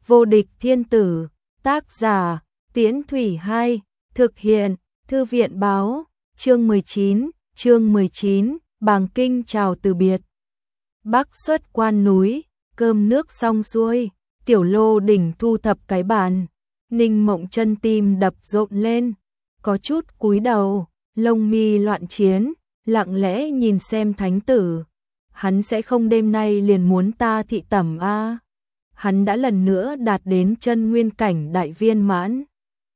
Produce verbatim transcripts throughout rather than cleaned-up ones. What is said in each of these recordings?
Vô địch thiên tử, tác giả, Tiễn Thủy hai, thực hiện, Thư viện báo, chương mười chín, chương mười chín, Bàng Kinh chào từ biệt. Bắc xuất quan núi, cơm nước xong xuôi, Tiểu Lô Đỉnh thu thập cái bàn, Ninh Mộng Chân tim đập rộn lên, có chút cúi đầu, lông mi loạn chiến, lặng lẽ nhìn xem thánh tử. Hắn sẽ không đêm nay liền muốn ta thị tẩm a? Hắn đã lần nữa đạt đến chân nguyên cảnh đại viên mãn.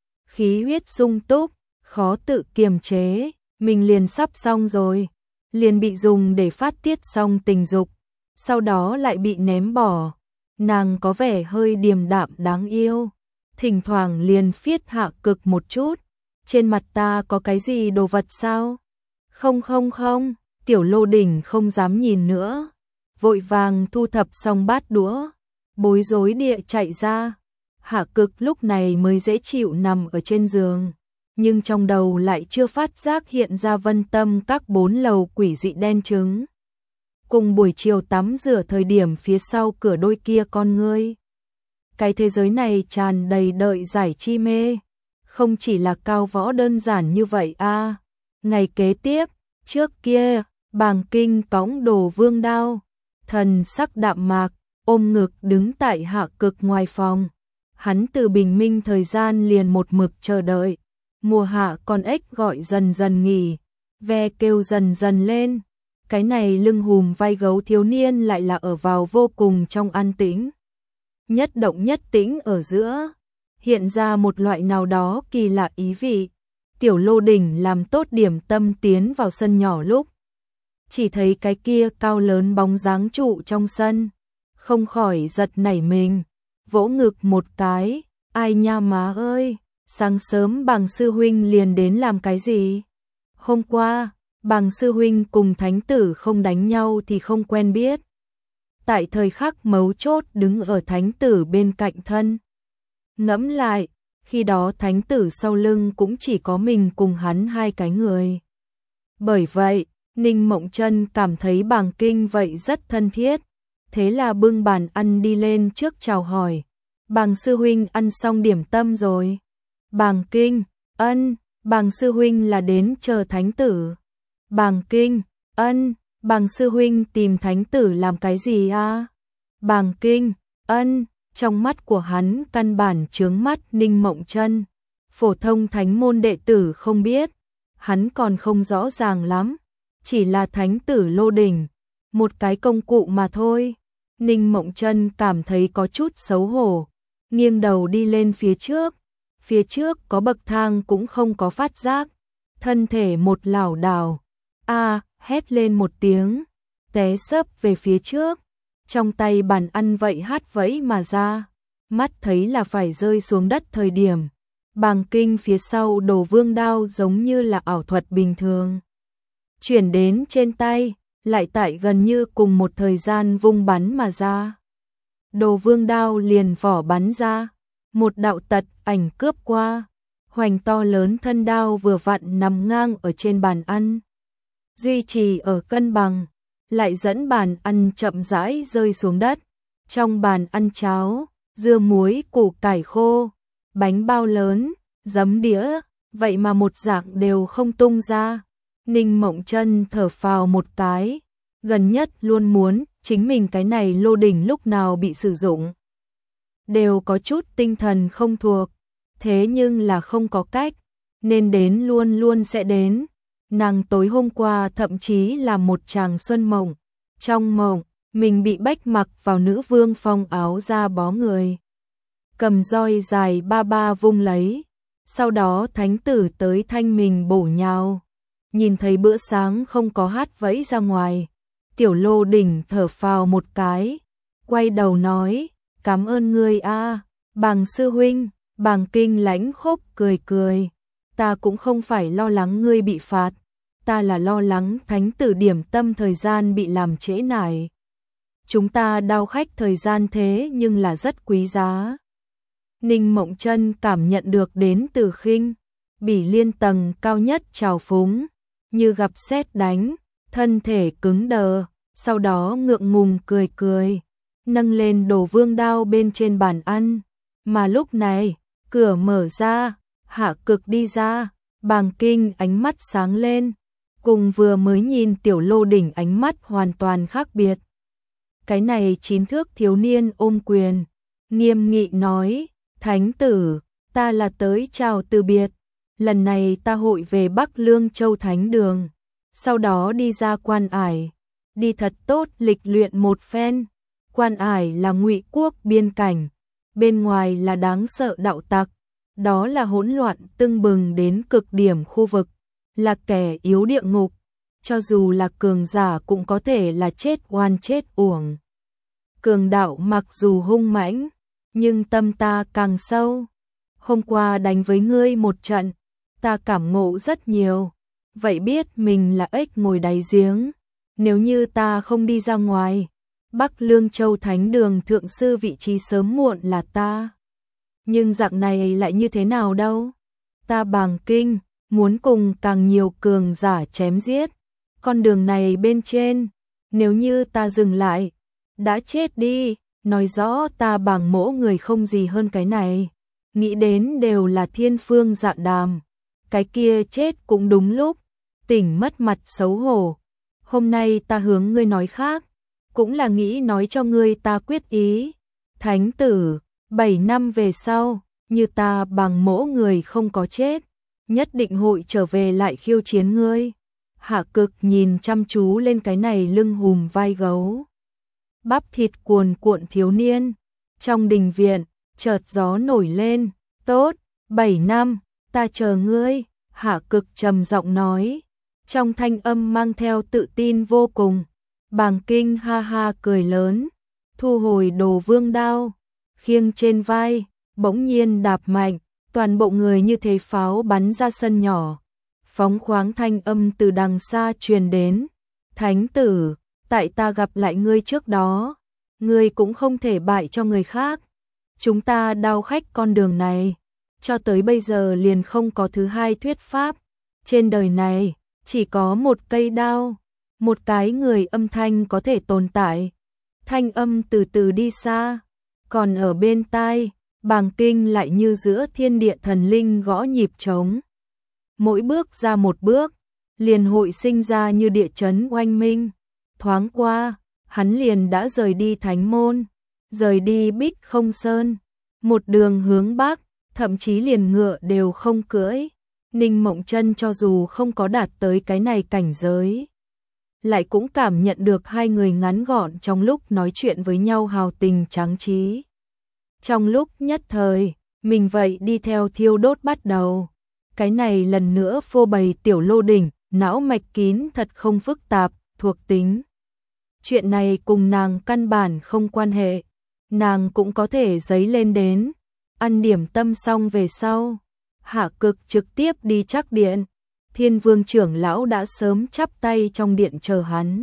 Khí huyết sung túc, khó tự kiềm chế, mình liền sắp xong rồi, liền bị dùng để phát tiết xong tình dục, sau đó lại bị ném bỏ. Nàng có vẻ hơi điềm đạm đáng yêu, thỉnh thoảng liền phiết Hạ Cực một chút, trên mặt ta có cái gì đồ vật sao? Không không không, Tiểu Lô Đỉnh không dám nhìn nữa, vội vàng thu thập xong bát đũa, bối rối địa chạy ra. Hạ Cực lúc này mới dễ chịu nằm ở trên giường, nhưng trong đầu lại chưa phát giác hiện ra Vân Tâm các bốn lầu quỷ dị đen trứng. Cùng buổi chiều tắm rửa thời điểm phía sau cửa đôi kia con ngươi. Cái thế giới này tràn đầy đợi giải chi mê, không chỉ là cao võ đơn giản như vậy a. Ngày kế tiếp, trước kia, Bàng Kinh cõng Đồ Vương đao, thần sắc đạm mạc, ôm ngực đứng tại Hạ Cực ngoài phòng. Hắn từ bình minh thời gian liền một mực chờ đợi. Mùa hạ con ếch gọi dần dần nghỉ, ve kêu dần dần lên. Cái này lưng hùm vai gấu thiếu niên lại là ở vào vô cùng trong an tĩnh. Nhất động nhất tĩnh ở giữa, hiện ra một loại nào đó kỳ lạ ý vị. Tiểu Lô Đỉnh làm tốt điểm tâm tiến vào sân nhỏ lúc, chỉ thấy cái kia cao lớn bóng dáng trụ trong sân, không khỏi giật nảy mình, vỗ ngực một cái, ai nha má ơi, sáng sớm Bàng sư huynh liền đến làm cái gì? Hôm qua, Bàng sư huynh cùng thánh tử không đánh nhau thì không quen biết. Tại thời khắc mấu chốt đứng ở thánh tử bên cạnh thân. Ngẫm lại, khi đó thánh tử sau lưng cũng chỉ có mình cùng hắn hai cái người. Bởi vậy, Ninh Mộng Chân cảm thấy Bàng Kinh vậy rất thân thiết, thế là bưng bàn ăn đi lên trước chào hỏi. Bàng sư huynh ăn xong điểm tâm rồi. Bàng Kinh, ân, Bàng sư huynh là đến chờ thánh tử. Bàng Kinh, ân, Bàng sư huynh tìm thánh tử làm cái gì a? Bàng Kinh, ân, trong mắt của hắn căn bản chướng mắt Ninh Mộng Chân. Phổ thông thánh môn đệ tử không biết, hắn còn không rõ ràng lắm, chỉ là thánh tử Lô Đỉnh, một cái công cụ mà thôi. Ninh Mộng Chân cảm thấy có chút xấu hổ, nghiêng đầu đi lên phía trước. Phía trước có bậc thang cũng không có phát giác, thân thể một lảo đảo, a, hét lên một tiếng, té xấp về phía trước, trong tay bàn ăn vậy hát vẫy mà ra, mắt thấy là phải rơi xuống đất thời điểm, Bàng Kinh phía sau Đồ Vương đao giống như là ảo thuật bình thường, chuyển đến trên tay, lại tại gần như cùng một thời gian vung bắn mà ra. Đồ Vương đao liền vỏ bắn ra, một đạo tật ảnh cướp qua, hoành to lớn thân đao vừa vặn nằm ngang ở trên bàn ăn, duy trì ở cân bằng, lại dẫn bàn ăn chậm rãi rơi xuống đất. Trong bàn ăn cháo, dưa muối, củ cải khô, bánh bao lớn, giấm đĩa, vậy mà một dạng đều không tung ra. Ninh Mộng Chân thở phào một cái, gần nhất luôn muốn chính mình cái này Lô Đỉnh lúc nào bị sử dụng đều có chút tinh thần không thuộc, thế nhưng là không có cách, nên đến luôn luôn sẽ đến. Nàng tối hôm qua thậm chí là một tràng xuân mộng, trong mộng, mình bị bách mặc vào nữ vương phong áo da bó người, cầm roi dài ba ba vung lấy, sau đó thánh tử tới thanh mình bổ nhào, nhìn thấy bữa sáng không có hát vẫy ra ngoài, Tiểu Lô Đỉnh thở phào một cái, quay đầu nói, cảm ơn ngươi a, Bàng sư huynh. Bàng Kinh lãnh khốc cười cười, ta cũng không phải lo lắng ngươi bị phạt, ta là lo lắng thánh tử điểm tâm thời gian bị làm trễ nải. Chúng ta đao khách thời gian thế nhưng là rất quý giá. Ninh Mộng Chân cảm nhận được đến từ khinh bỉ liên tầng cao nhất trào phúng, như gặp sét đánh, thân thể cứng đờ, sau đó ngượng ngùng cười cười. nâng lên đồ vương đao bên trên bàn ăn. Mà lúc này, cửa mở ra, Hạ Cực đi ra, Bàng Kinh ánh mắt sáng lên, cùng vừa mới nhìn Tiểu Lô Đỉnh ánh mắt hoàn toàn khác biệt. Cái này chín thước thiếu niên ôm quyền, nghiêm nghị nói, Thánh tử, ta là tới chào từ biệt, lần này ta hội về Bắc Lương Châu Thánh Đường, sau đó đi ra Quan Ải, đi thật tốt lịch luyện một phen. Quan Ải là Ngụy quốc biên cảnh, bên ngoài là đáng sợ đạo tặc, đó là hỗn loạn tưng bừng đến cực điểm khu vực, là kẻ yếu địa ngục, cho dù là cường giả cũng có thể là chết oan chết uổng. Cường đạo mặc dù hung mãnh, nhưng tâm ta càng sâu. Hôm qua đánh với ngươi một trận, ta cảm ngộ rất nhiều, vậy biết mình là ếch ngồi đáy giếng. Nếu như ta không đi ra ngoài, Bắc Lương Châu Thánh Đường thượng sư vị trí sớm muộn là ta. Nhưng dạng này lại như thế nào đâu? Ta Bàng Kinh, muốn cùng càng nhiều cường giả chém giết. Con đường này bên trên, nếu như ta dừng lại, đã chết đi, nói rõ ta Bàng mỗ người không gì hơn cái này. Nghĩ đến đều là thiên phương dạ đàm. Cái kia chết cũng đúng lúc, tỉnh mất mặt xấu hổ. Hôm nay ta hướng ngươi nói khác, cũng là nghĩ nói cho ngươi ta quyết ý. Thánh tử, bảy năm về sau, như ta Bàng mỗ người không có chết, nhất định hội trở về lại khiêu chiến ngươi. Hạ Cực nhìn chăm chú lên cái này lưng hùm vai gấu, bắp thịt cuồn cuộn thiếu niên. Trong đình viện, chợt gió nổi lên, tốt, bảy năm, ta chờ ngươi. Hạ Cực trầm giọng nói, trong thanh âm mang theo tự tin vô cùng. Bàng Kinh ha ha cười lớn, thu hồi đồ vương đao, khiêng trên vai, bỗng nhiên đạp mạnh, toàn bộ người như thế pháo bắn ra sân nhỏ. Phóng khoáng thanh âm từ đằng xa truyền đến, Thánh tử, tại ta gặp lại ngươi trước đó, ngươi cũng không thể bại cho người khác. Chúng ta đao khách con đường này, cho tới bây giờ liền không có thứ hai thuyết pháp. Trên đời này, chỉ có một cây đao, một cái người âm thanh có thể tồn tại. Thanh âm từ từ đi xa, còn ở bên tai, Bàng Kinh lại như giữa thiên địa thần linh gõ nhịp trống. Mỗi bước ra một bước, liền hội sinh ra như địa chấn oanh minh. Thoáng qua, hắn liền đã rời đi Thánh Môn, rời đi Bích Không Sơn, một đường hướng Bắc, thậm chí liền ngựa đều không cưỡi. Ninh Mộng Chân cho dù không có đạt tới cái này cảnh giới, lại cũng cảm nhận được hai người ngắn gọn trong lúc nói chuyện với nhau hào tình tráng trí. Trong lúc nhất thời, mình vậy đi theo thiêu đốt bắt đầu. Cái này lần nữa phô bày Tiểu Lô Đỉnh, não mạch kín thật không phức tạp, thuộc tính. Chuyện này cùng nàng căn bản không quan hệ, nàng cũng có thể dấy lên đến. Ăn điểm tâm xong về sau, Hạ Cực trực tiếp đi Trắc Điện. Thiên Vương trưởng lão đã sớm chắp tay trong điện chờ hắn.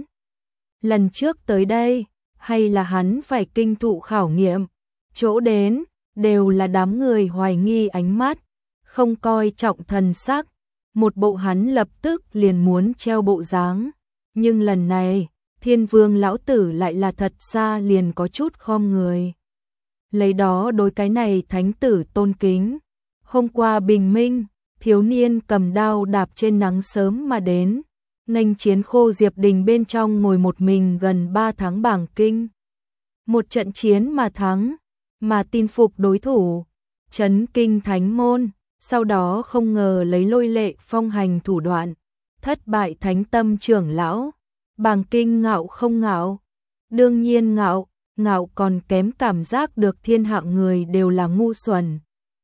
Lần trước tới đây, hay là hắn phải kinh thụ khảo nghiệm, chỗ đến, đều là đám người hoài nghi ánh mắt, không coi trọng thần sắc, một bộ hắn lập tức liền muốn treo bộ dáng. Nhưng lần này, Thiên Vương lão tử lại là thật xa liền có chút khom người. Lấy đó đối cái này thánh tử tôn kính. Hôm qua bình minh, thiếu niên cầm đao đạp trên nắng sớm mà đến, nghênh chiến Khô Diệp Đình bên trong ngồi một mình gần ba tháng Bàng Kinh. Một trận chiến mà thắng, mà tin phục đối thủ, chấn kinh Thánh Môn, sau đó không ngờ lấy lôi lệ phong hành thủ đoạn, thất bại Thánh Tâm trưởng lão. Bàng Kinh ngạo không ngạo? Đương nhiên ngạo, ngạo còn kém cảm giác được thiên hạ người đều là ngu xuẩn.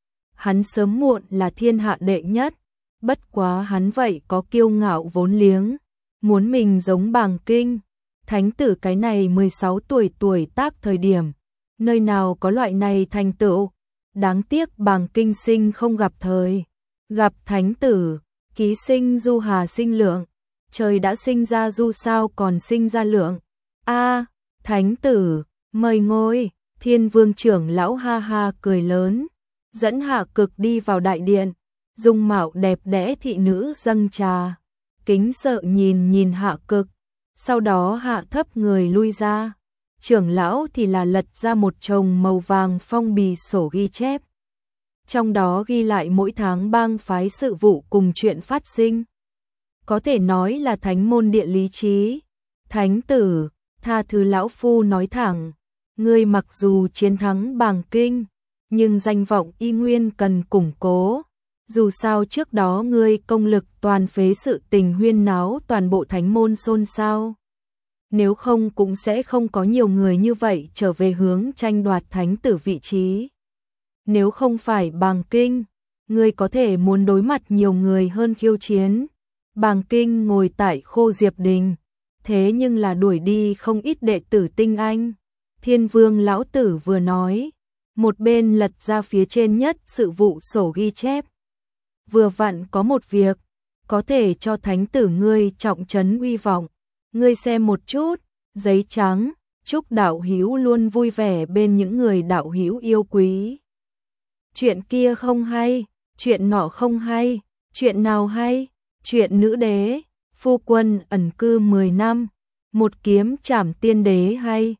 Hắn sớm muộn là thiên hạ đệ nhất, bất quá hắn vậy có kiêu ngạo vốn liếng, muốn mình giống Bàng Kinh. Thánh tử cái này mười sáu tuổi tuổi tác thời điểm, nơi nào có loại này thành tựu, đáng tiếc Bàng Kinh sinh không gặp thời. Gặp thánh tử, ký sinh du hà sinh lượng, trời đã sinh ra du sao còn sinh ra lượng. A, thánh tử, mời ngồi. Thiên Vương trưởng lão ha ha cười lớn, dẫn Hạ Cực đi vào đại điện, dung mạo đẹp đẽ thị nữ dâng trà, kính sợ nhìn nhìn Hạ Cực, sau đó hạ thấp người lui ra. trưởng lão thì là lật ra một chồng màu vàng phong bì sổ ghi chép. Trong đó ghi lại mỗi tháng bang phái sự vụ cùng chuyện phát sinh. Có thể nói là thánh môn địa lý trí. Thánh tử, tha thứ lão phu nói thẳng, ngươi mặc dù chiến thắng Bàng Kinh, nhưng danh vọng y nguyên cần củng cố. Dù sao trước đó ngươi công lực toàn phế sự tình huyên náo toàn bộ thánh môn xôn xao. Nếu không cũng sẽ không có nhiều người như vậy trở về hướng tranh đoạt thánh tử vị trí. Nếu không phải Bàng Kinh, ngươi có thể muốn đối mặt nhiều người hơn khiêu chiến. Bàng Kinh ngồi tại Khô Diệp Đình, thế nhưng là đuổi đi không ít đệ tử tinh anh. Thiên Vương lão tử vừa nói, một bên lật ra phía trên nhất sự vụ sổ ghi chép. Vừa vặn có một việc, có thể cho thánh tử ngươi trọng trấn uy vọng. Ngươi xem một chút, giấy trắng, chúc đạo hữu luôn vui vẻ bên những người đạo hữu yêu quý. Chuyện kia không hay, chuyện nọ không hay, chuyện nào hay? Chuyện nữ đế, phu quân ẩn cư mười năm, một kiếm trảm tiên đế hay?